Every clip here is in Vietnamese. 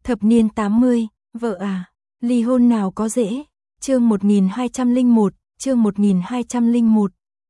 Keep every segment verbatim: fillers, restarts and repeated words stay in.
Thập niên tám mươi, vợ à, ly hôn nào có dễ. Chương một nghìn hai trăm lẻ một, chương một nghìn hai trăm lẻ một.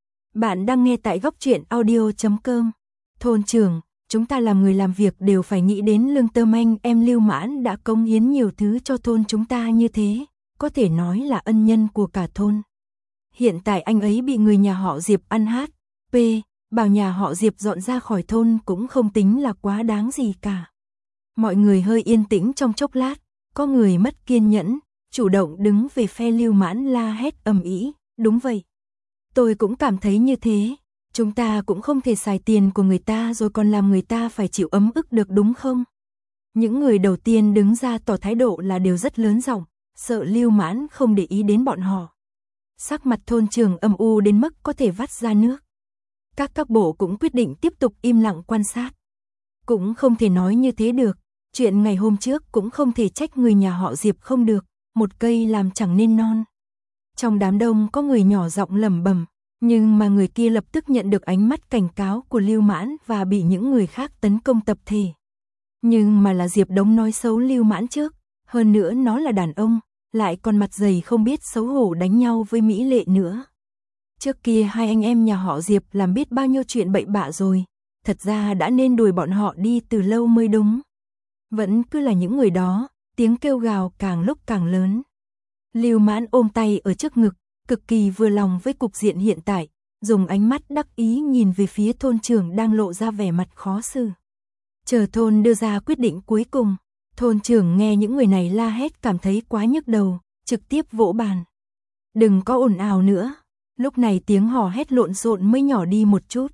Bạn đang nghe tại góc truyện audio chấm com. Thôn trưởng, chúng ta làm người làm việc đều phải nghĩ đến lương tâm anh em Lưu Mãn đã cống hiến nhiều thứ cho thôn chúng ta như thế, có thể nói là ân nhân của cả thôn. Hiện tại anh ấy bị người nhà họ Diệp ăn hát, p, bảo nhà họ Diệp dọn ra khỏi thôn cũng không tính là quá đáng gì cả. Mọi người hơi yên tĩnh trong chốc lát, có người mất kiên nhẫn, chủ động đứng về phe Lưu Mãn la hét ầm ĩ, đúng vậy. Tôi cũng cảm thấy như thế, chúng ta cũng không thể xài tiền của người ta rồi còn làm người ta phải chịu ấm ức được đúng không? Những người đầu tiên đứng ra tỏ thái độ là đều rất lớn giọng, sợ Lưu Mãn không để ý đến bọn họ. Sắc mặt thôn trưởng âm u đến mức có thể vắt ra nước. Các các bộ cũng quyết định tiếp tục im lặng quan sát. Cũng không thể nói như thế được, chuyện ngày hôm trước cũng không thể trách người nhà họ Diệp không được, một cây làm chẳng nên non. Trong đám đông có người nhỏ giọng lẩm bẩm, nhưng mà người kia lập tức nhận được ánh mắt cảnh cáo của Lưu Mãn và bị những người khác tấn công tập thể. Nhưng mà là Diệp Đống nói xấu Lưu Mãn trước, hơn nữa nó là đàn ông, lại còn mặt dày không biết xấu hổ đánh nhau với Mỹ Lệ nữa. Trước kia hai anh em nhà họ Diệp làm biết bao nhiêu chuyện bậy bạ rồi, thật ra đã nên đuổi bọn họ đi từ lâu mới đúng. Vẫn cứ là những người đó, tiếng kêu gào càng lúc càng lớn. Lưu Mãn ôm tay ở trước ngực, cực kỳ vừa lòng với cục diện hiện tại, dùng ánh mắt đắc ý nhìn về phía thôn trưởng đang lộ ra vẻ mặt khó xử. Chờ thôn đưa ra quyết định cuối cùng, thôn trưởng nghe những người này la hét cảm thấy quá nhức đầu, trực tiếp vỗ bàn. Đừng có ồn ào nữa. Lúc này tiếng hò hét lộn xộn mới nhỏ đi một chút.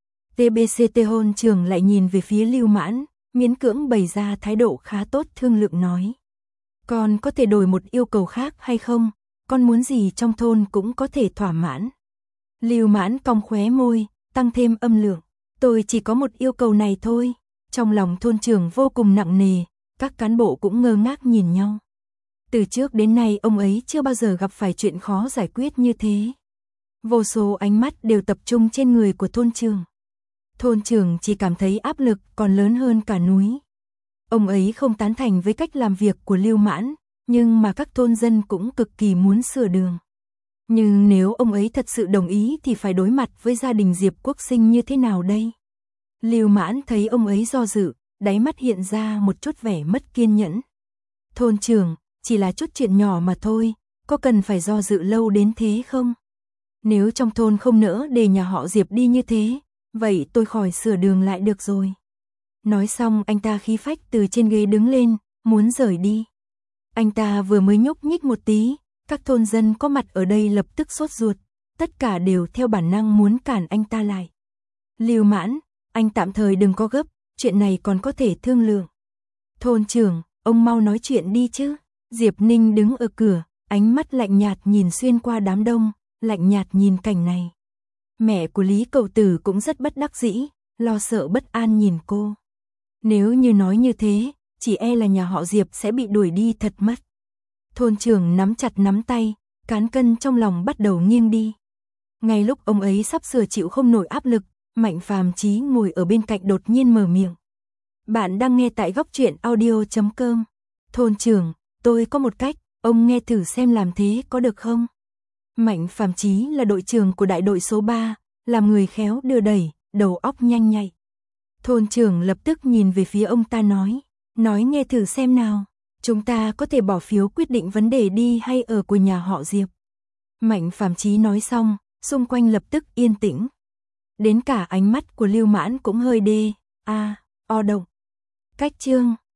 tê bê xê tê thôn trưởng lại nhìn về phía Lưu Mãn, miễn cưỡng bày ra thái độ khá tốt thương lượng nói. Con có thể đổi một yêu cầu khác hay không? Con muốn gì trong thôn cũng có thể thỏa mãn. Lưu Mãn cong khóe môi, tăng thêm âm lượng. Tôi chỉ có một yêu cầu này thôi. Trong lòng thôn trưởng vô cùng nặng nề, các cán bộ cũng ngơ ngác nhìn nhau. Từ trước đến nay ông ấy chưa bao giờ gặp phải chuyện khó giải quyết như thế. Vô số ánh mắt đều tập trung trên người của thôn trưởng. Thôn trưởng chỉ cảm thấy áp lực còn lớn hơn cả núi. Ông ấy không tán thành với cách làm việc của Lưu Mãn, nhưng mà các thôn dân cũng cực kỳ muốn sửa đường. Nhưng nếu ông ấy thật sự đồng ý thì phải đối mặt với gia đình Diệp Quốc Sinh như thế nào đây? Lưu Mãn thấy ông ấy do dự, đáy mắt hiện ra một chút vẻ mất kiên nhẫn. Thôn trưởng, chỉ là chút chuyện nhỏ mà thôi, có cần phải do dự lâu đến thế không? Nếu trong thôn không nỡ để nhà họ Diệp đi như thế, vậy tôi khỏi sửa đường lại được rồi. Nói xong anh ta khí phách từ trên ghế đứng lên, muốn rời đi. Anh ta vừa mới nhúc nhích một tí, các thôn dân có mặt ở đây lập tức sốt ruột, tất cả đều theo bản năng muốn cản anh ta lại. Lưu Mãn, anh tạm thời đừng có gấp, chuyện này còn có thể thương lượng. Thôn trưởng, ông mau nói chuyện đi chứ. Diệp Ninh đứng ở cửa, ánh mắt lạnh nhạt nhìn xuyên qua đám đông, lạnh nhạt nhìn cảnh này. Mẹ của Lý Cậu Tử cũng rất bất đắc dĩ, lo sợ bất an nhìn cô. Nếu như nói như thế, chỉ e là nhà họ Diệp sẽ bị đuổi đi thật mất. Thôn trưởng nắm chặt nắm tay, cán cân trong lòng bắt đầu nghiêng đi. Ngay lúc ông ấy sắp sửa chịu không nổi áp lực, Mạnh Phàm Chí ngồi ở bên cạnh đột nhiên mở miệng. Bạn đang nghe tại góc truyện audio chấm com. Thôn trưởng, tôi có một cách, ông nghe thử xem làm thế có được không? Mạnh Phàm Chí là đội trưởng của đại đội số ba, làm người khéo đưa đẩy, đầu óc nhanh nhạy. Thôn trưởng lập tức nhìn về phía ông ta nói, nói nghe thử xem nào, chúng ta có thể bỏ phiếu quyết định vấn đề đi hay ở của nhà họ Diệp. Mạnh Phàm Chí nói xong, xung quanh lập tức yên tĩnh. Đến cả ánh mắt của Lưu Mãn cũng hơi đê, a, o động. Cách chương